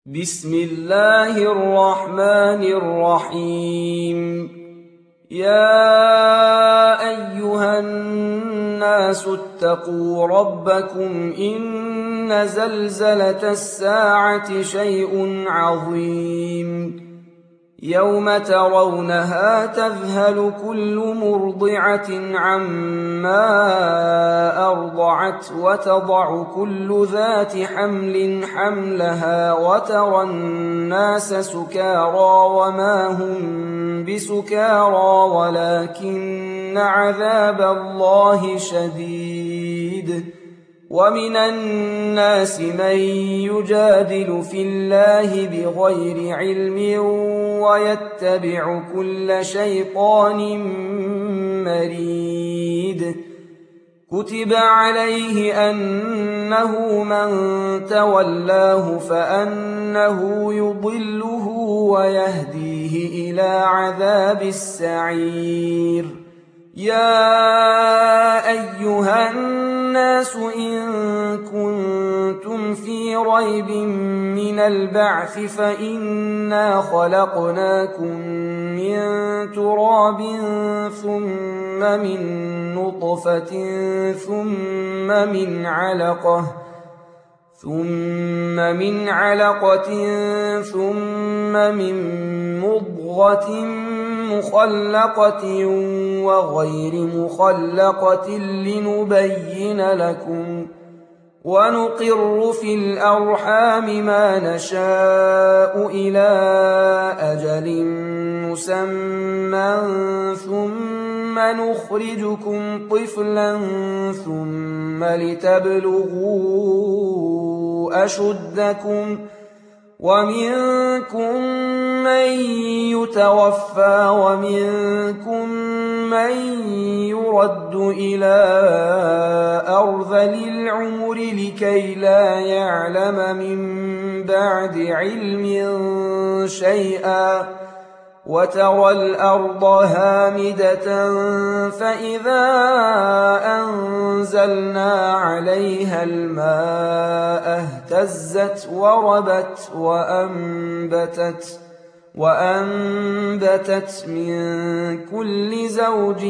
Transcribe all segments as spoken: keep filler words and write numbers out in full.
بسم الله الرحمن الرحيم. يا أيها الناس اتقوا ربكم إن زلزلة الساعة شيء عظيم يوم ترونها تذهل كل مرضعة عما أرضعت وتضع كل ذات حمل حملها وترى الناس سكارى وما هم بسكارى ولكن عذاب الله شديد. ومن الناس من يجادل في الله بغير علم ويتبع كل شيطان مريد. كتب عليه أنه من تولاه فأنه يضله ويهديه إلى عذاب السعير. يا أيها الناس إن كنتم في ريب من البعث فإنا خلقناكم من تراب ثم من نطفة ثم من علقة ثم من علقة ثم من مضغة مخلقة وغير مخلقة لنبين لكم ونقر في الأرحام ما نشاء إلى أجل مسمى ثم نخرجكم طفلا ثم لتبلغوا أشدكم ومنكم من يتوفى ومنكم من يرد إلى أرذل العمر لكي لا يعلم من بعد علم شيئا. وترى الأرض هامدة فإذا أنزلنا عليها الماء اهتزت وربت وأنبتت وأنبتت من كل زوج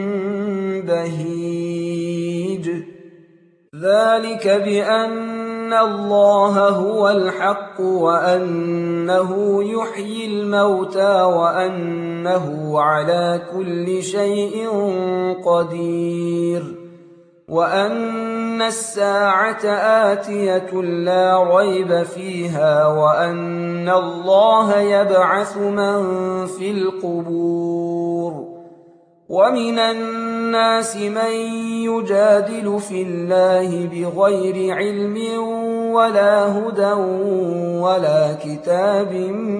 بهيج. ذلك بأن الله هو الحق وأنه يحيي الموتى وأنه على كل شيء قدير وأن الساعة آتية لا ريب فيها وأن الله يبعث من في القبور. ومن الناس من يجادل في الله بغير علم ولا هدى ولا كتاب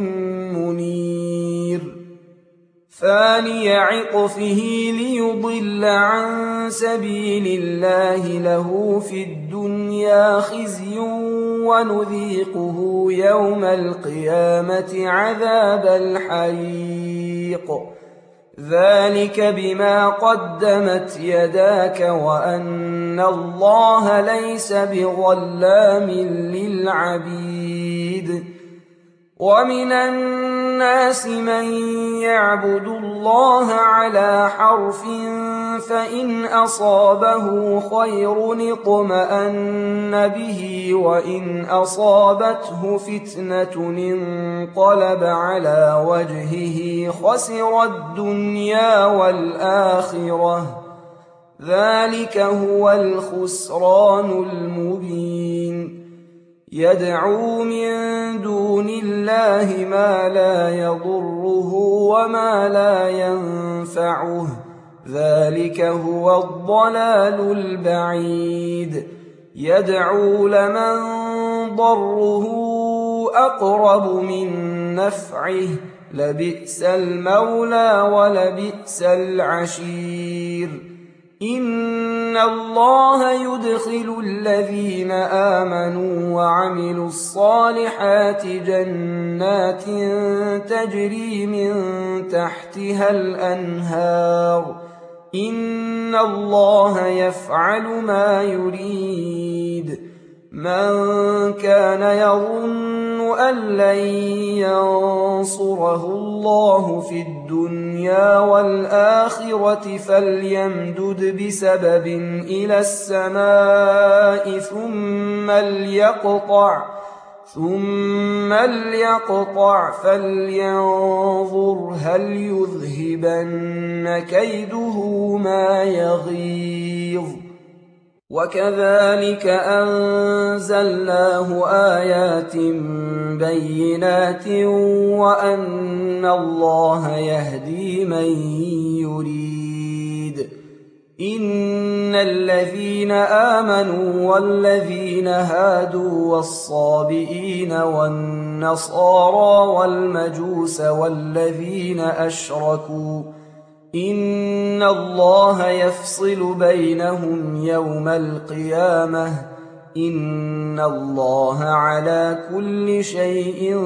منير. ثاني عطفه ليضل عن سبيل الله له في الدنيا خزي ونذيقه يوم القيامة عذاب الحريق. ذلك بما قدمت يداك وأن الله ليس بظلام للعبيد. ومن الناس من يعبد الله على حرف فإن أصابه خير اطمأن به وإن أصابته فتنة انقلب على وجهه خسر الدنيا والآخرة. ذلك هو الخسران المبين. يدعو من دون الله ما لا يضره وما لا ينفعه. ذلك هو الضلال البعيد. يدعو لمن ضره أقرب من نفعه لبئس المولى ولبئس العشير. إن الله يدخل الذين آمنوا وعملوا الصالحات جنات تجري من تحتها الأنهار. إن الله يفعل ما يريد. من كان يظن أن لن ينصره الله في الدنيا والآخرة فليمدد بسبب إلى السماء ثم ليقطع ثم ليقطع فلينظر هل يذهبن كيده ما يغيظ. وكذلك أنزلناه آيات بينات وأن الله يهدي من يريد. إن الذين آمنوا والذين هادوا والصابئين والنصارى والمجوس والذين أشركوا إن الله يفصل بينهم يوم القيامة إن الله على كل شيء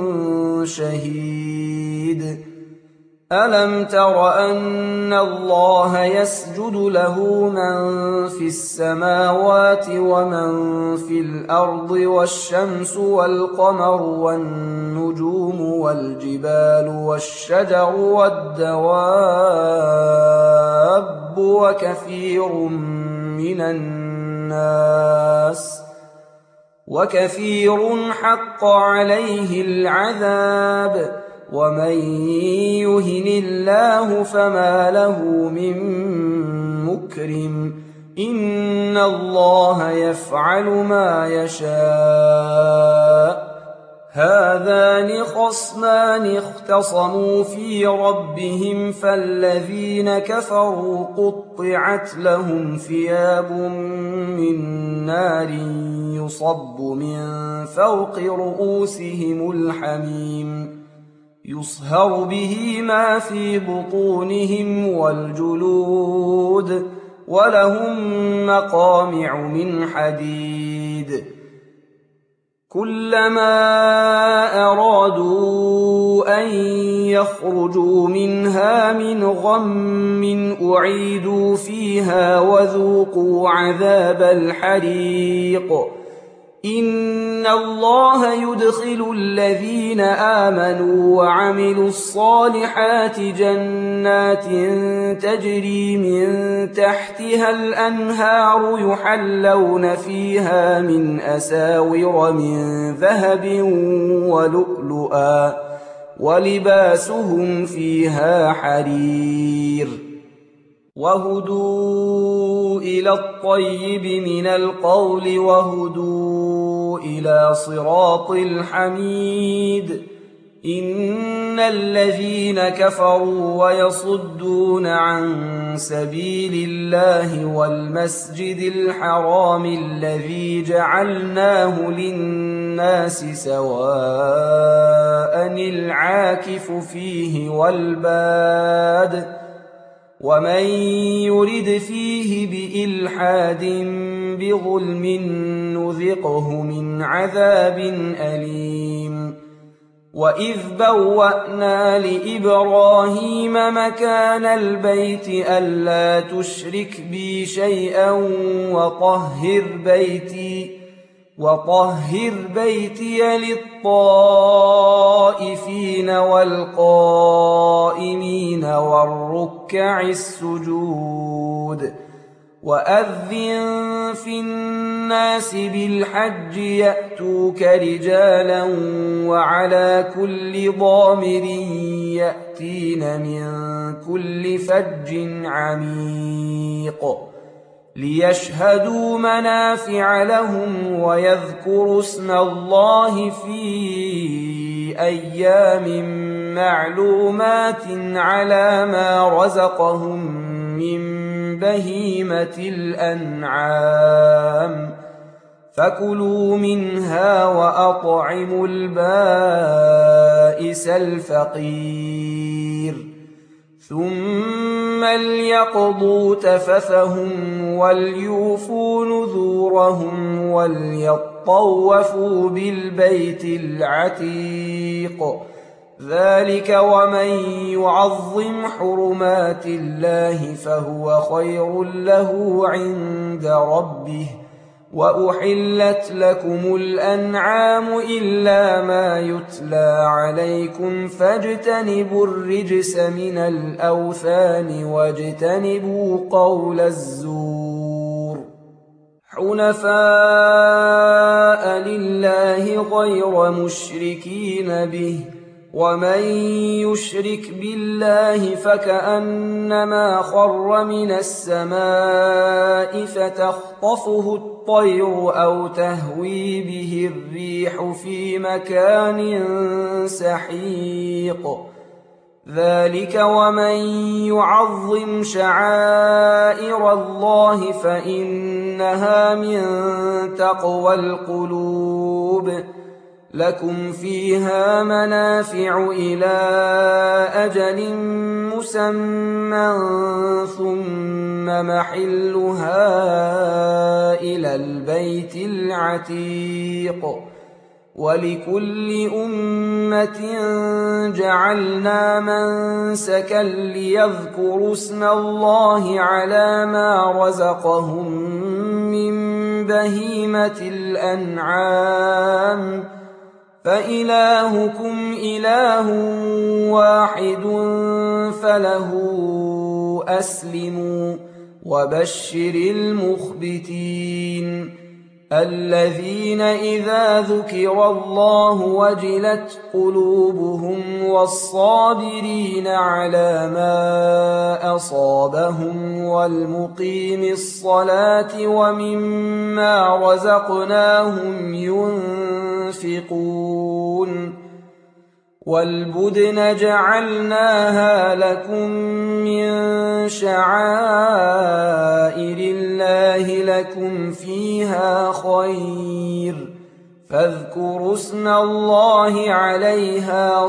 شهيد. ألم تر أن الله يسجد له من في السماوات ومن في الأرض والشمس والقمر والنجوم والجبال والشجر والدواب وكثير من الناس وكثير حق عليه العذاب ومن يهن الله فما له من مكرم إن الله يفعل ما يشاء. هذان خصمان اختصموا في ربهم فالذين كفروا قطعت لهم ثياب من نار يصب من فوق رؤوسهم الحميم يصهر به ما في بطونهم والجلود ولهم مقامع من حديد كلما أرادوا أن يخرجوا منها من غم أعيدوا فيها وذوقوا عذاب الحريق. إن الله يدخل الذين آمنوا وعملوا الصالحات جنات تجري من تحتها الأنهار يحلون فيها من أساور من ذهب ولؤلؤا ولباسهم فيها حرير. وهدوا إلى الطيب من القول وهدوا إلى صراط الحميد. إن الذين كفروا ويصدون عن سبيل الله والمسجد الحرام الذي جعلناه للناس سواء العاكف فيه والباد ومن يرد فيه بإلحاد بظلم نذقه من عذاب أليم. وإذ بوأنا لإبراهيم مكان البيت ألا تشرك بي شيئا وطهر بيتي وطهر بيتي للطائفين والقائمين والركع السجود. وأذن في الناس بالحج يأتوك رجالا وعلى كل ضامر يأتين من كل فج عميق ليشهدوا منافع لهم ويذكروا اسم الله في أيام معلومات على ما رزقهم من بهيمة الأنعام فكلوا منها وأطعموا البائس الفقير ثم ليقضوا تفثهم وليوفوا نذورهم وليطوفوا بالبيت العتيق. ذلك ومن يعظم حرمات الله فهو خير له عند ربه وأحلت لكم الأنعام إلا ما يتلى عليكم فاجتنبوا الرجس من الأوثان واجتنبوا قول الزور حنفاء لله غير مشركين به ومن يشرك بالله فكأنما خر من السماء فتخطفه الطير أو تهوي به الريح في مكان سحيق ذلك ومن يعظم شعائر الله فإنها من تقوى القلوب لكم فيها منافع إلى أجل مسمى ثم محلها إلى البيت العتيق ولكل أمة جعلنا منسكا ليذكروا اسم الله على ما رزقهم من بهيمة الأنعام فإلهكم إله واحد فله أسلموا وبشر المخبتين الذين إذا ذكر الله وجلت قلوبهم والصابرين على ما أصابهم والمقيم الصلاة ومما رزقناهم ينفقون والبدن جعلناها لكم من شعائر الله لكم فيها خير فاذكروا اسم الله عليها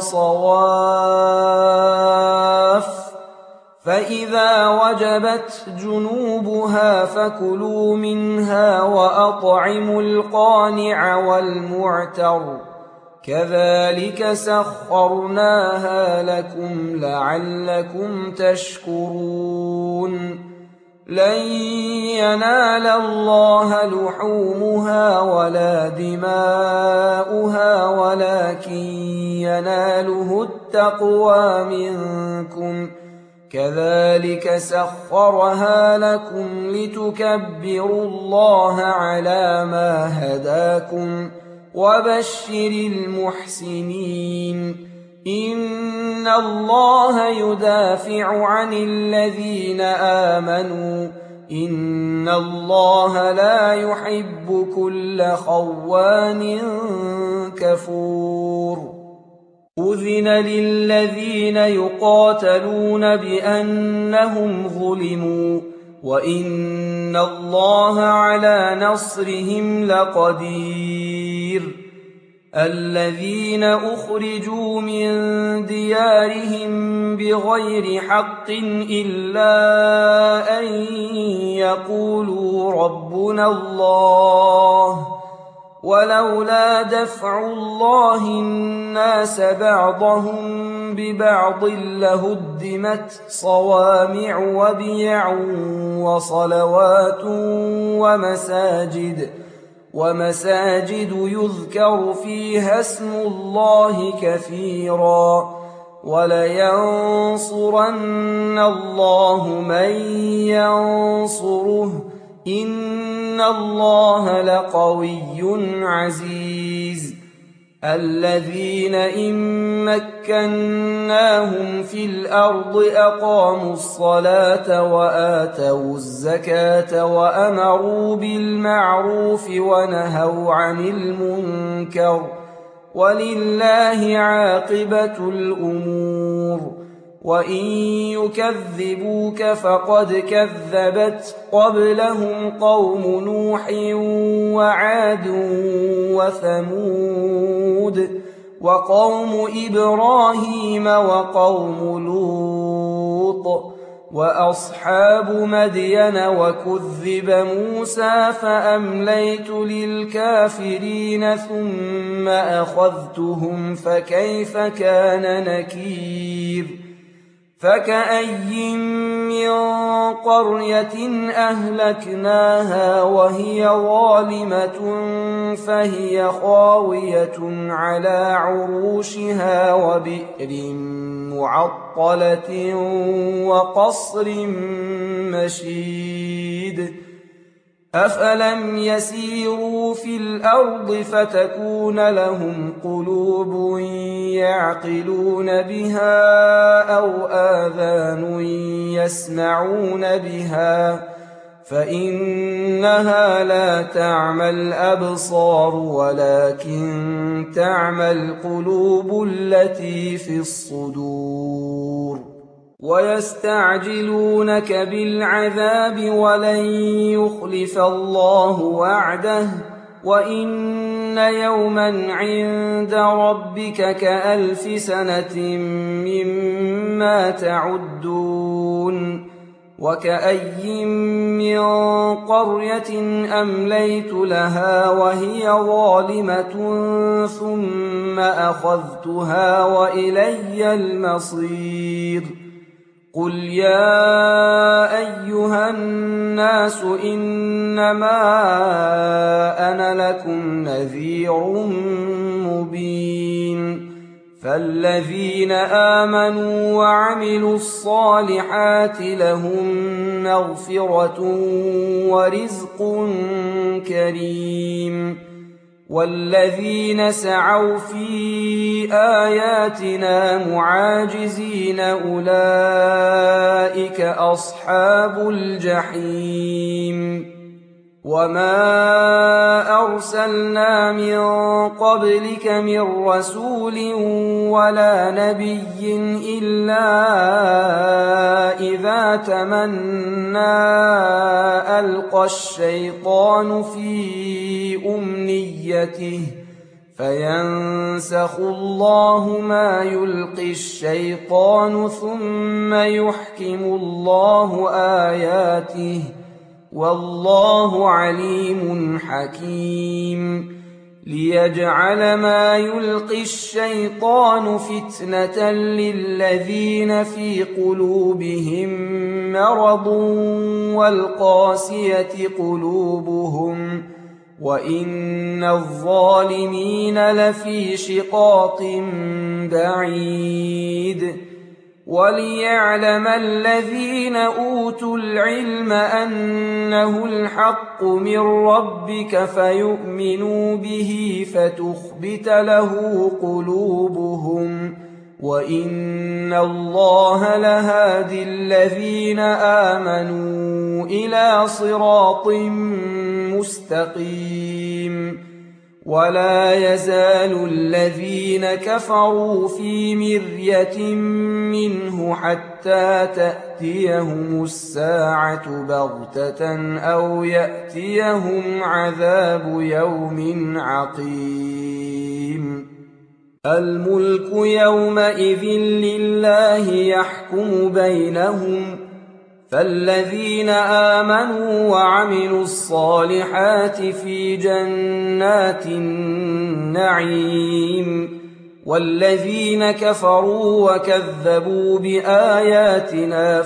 صواف فإذا وجبت جنوبها فكلوا منها وأطعموا القانع والمعتر كذلك سخرناها لكم لعلكم تشكرون لن ينال الله لحومها ولا دماؤها ولكن يناله التقوى منكم كذلك سخرها لكم لتكبروا الله على ما هداكم وبشر المحسنين إن الله يدافع عن الذين آمنوا إن الله لا يحب كل خوان كفور أذن للذين يقاتلون بأنهم ظلموا وإن الله على نصرهم لقدير الذين أخرجوا من ديارهم بغير حق إلا أن يقولوا ربنا الله ولولا دفع الله الناس بعضهم ببعض لهدمت صوامع وبيع وصلوات ومساجد ومساجد يذكر فيها اسم الله كثيرا ولينصرن الله من ينصره إن الله لقوي عزيز الذين إن مكناهم في الأرض أقاموا الصلاة وآتوا الزكاة وأمروا بالمعروف ونهوا عن المنكر ولله عاقبة الأمور وإن يكذبوك فقد كذبت قبلهم قوم نوح وعاد وثمود وقوم إبراهيم وقوم لوط وأصحاب مدين وكذب موسى فأمليت للكافرين ثم أخذتهم فكيف كان نكير فكأي من قرية أهلكناها وهي ظالمة فهي خاوية على عروشها وبئر معطلة وقصر مشيد أفلم يسيروا في الأرض فتكون لهم قلوب يعقلون بها أو آذان يسمعون بها فإنها لا تعمى الأبصار ولكن تعمى القلوب التي في الصدور ويستعجلونك بالعذاب ولن يخلف الله وعده وإن يوما عند ربك كألف سنة مما تعدون وكأي من قرية أمليت لها وهي ظالمة ثم أخذتها وإلي المصير قل يا أيها الناس إنما أنا لكم نذير مبين فالذين آمنوا وعملوا الصالحات لهم مغفرة ورزق كريم والذين سعوا في آياتنا معاجزين أولئك أصحاب الجحيم وما أرسلنا من قبلك من رسول ولا نبي إلا إذا تمنى ألقى الشيطان في أمنيته فينسخ الله ما يلقي الشيطان ثم يحكم الله آياته والله عليم حكيم ليجعل ما يلقي الشيطان فتنة للذين في قلوبهم مرض والقاسية قلوبهم وإن الظالمين لفي شقاق بعيد وليعلم الذين أوتوا العلم أنه الحق من ربك فيؤمنوا به فتخبت له قلوبهم وإن الله لهادي الذين آمنوا إلى صراط مستقيم ولا يزال الذين كفروا في مرية منه حتى تأتيهم الساعة بغتة أو يأتيهم عذاب يوم عقيم الملك يومئذ لله يحكم بينهم فالذين آمنوا وعملوا الصالحات في جنات النعيم والذين كفروا وكذبوا بآياتنا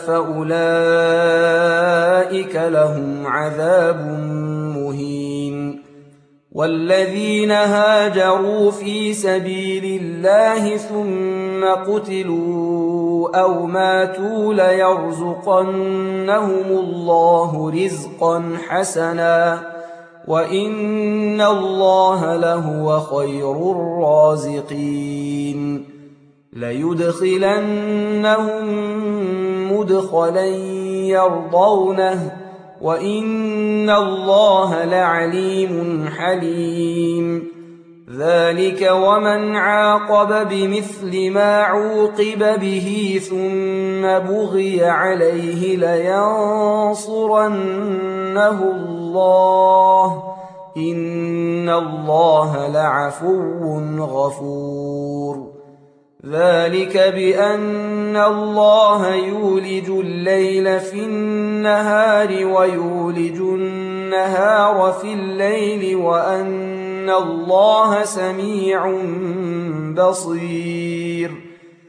فأولئك لهم عذاب مهين والذين هاجروا في سبيل الله ثم قتلوا أو ماتوا ليرزقنهم الله رزقا حسنا وإن الله لهو خير الرازقين ليدخلنهم مدخلا يرضونه وإن الله لعليم حليم ذلك ومن عاقب بمثل ما عوقب به ثم بغي عليه لينصرنه الله إن الله لعفو غفور ذلك بأن الله يولج الليل في النهار ويولج النهار في الليل وأن الله سميع بصير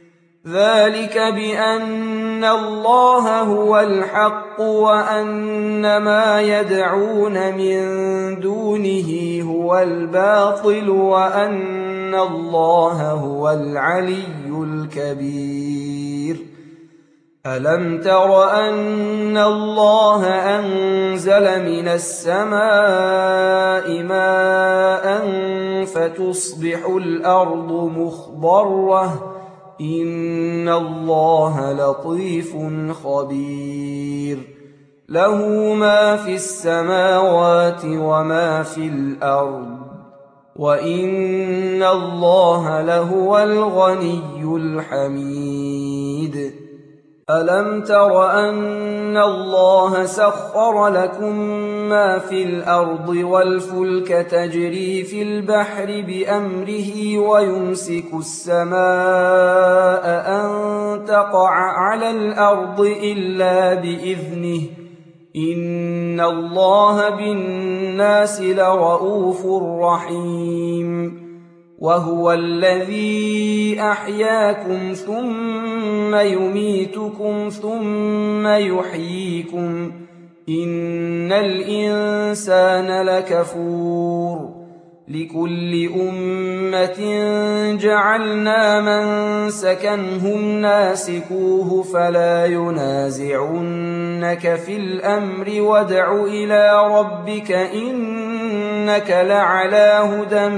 ذلك بأن الله هو الحق وأن ما يدعون من دونه هو الباطل وأن الله هو العلي الكبير. ألم تر أن الله أنزل من السماء ماء فتصبح الأرض مخضرة إن الله لطيف خبير. له ما في السماوات وما في الأرض وإن الله لهو الغني الحميد. ألم تر أن الله سخر لكم ما في الأرض والفلك تجري في البحر بأمره ويمسك السماء أن تقع على الأرض إلا بإذنه إن الله بالناس لرءوف رحيم. وهو الذي أحياكم ثم يميتكم ثم يحييكم إن الإنسان لكفور. لكل أمة جعلنا منسكا هم ناسكوه فلا ينازعنك في الأمر وادع إلى ربك إنك لعلى هدى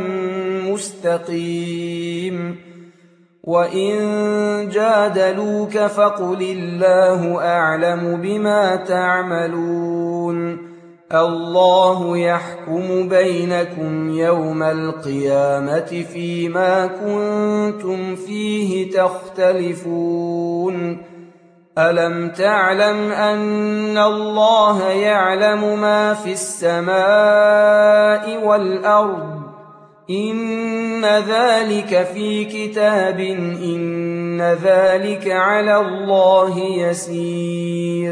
مستقيم. وإن جادلوك فقل الله أعلم بما تعملون. الله يحكم بينكم يوم القيامة فيما كنتم فيه تختلفون. ألم تعلم أن الله يعلم ما في السماء والأرض إن ذلك في كتاب إن ذلك على الله يسير.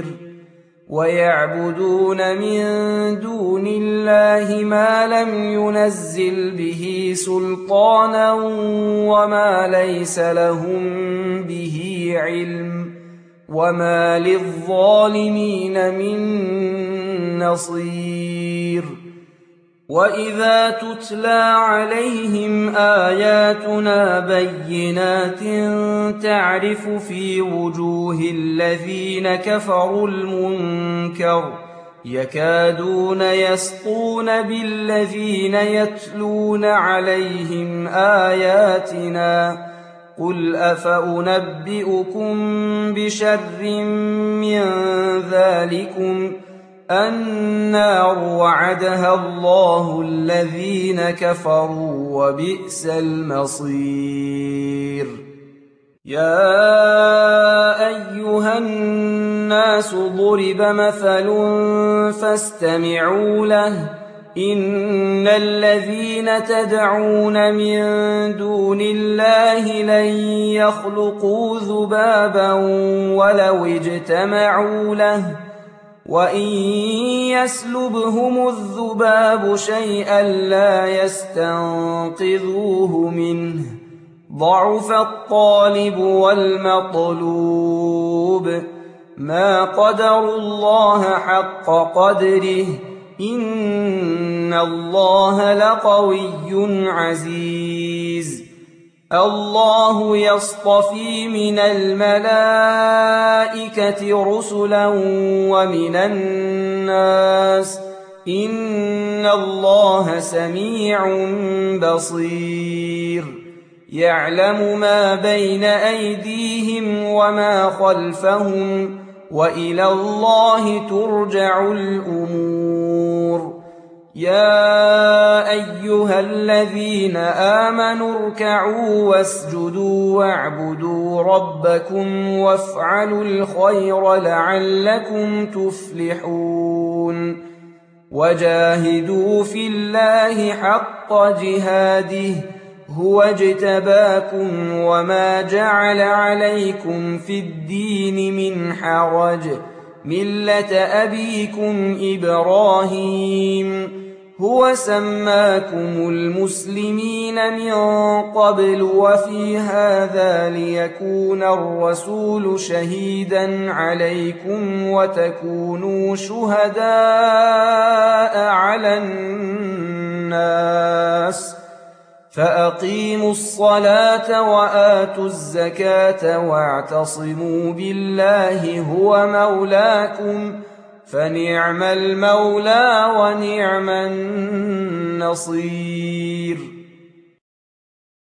ويعبدون من دون الله ما لم ينزل به سلطانا وما ليس لهم به علم وما للظالمين من نصير. وإذا تتلى عليهم آياتنا بينات تعرف في وجوه الذين كفروا المنكر يكادون يسطون بالذين يتلون عليهم آياتنا قل أفأنبئكم بشر من ذلكم النار وعدها الله الذين كفروا وبئس المصير. يا أيها الناس ضرب مثل فاستمعوا له إن الذين تدعون من دون الله لن يخلقوا ذبابا ولو اجتمعوا له وإن يسلبهم الذباب شيئا لا يستنقذوه منه ضعف الطالب والمطلوب. ما قدروا الله حق قدره إن الله لقوي عزيز. الله يصطفي من الملائكة رسلا ومن الناس إن الله سميع بصير. يعلم ما بين أيديهم وما خلفهم وإلى الله ترجع الأمور. يا أيها الذين آمنوا اركعوا واسجدوا واعبدوا ربكم وافعلوا الخير لعلكم تفلحون. وجاهدوا في الله حق جهاده هو اجتباكم وما جعل عليكم في الدين من حرج ملة أبيكم إبراهيم هو سماكم المسلمين من قبل وفي هذا ليكون الرسول شهيدا عليكم وتكونوا شهداء على الناس فأقيموا الصلاة وآتوا الزكاة واعتصموا بالله هو مولاكم فنعم المولى ونعم النصير.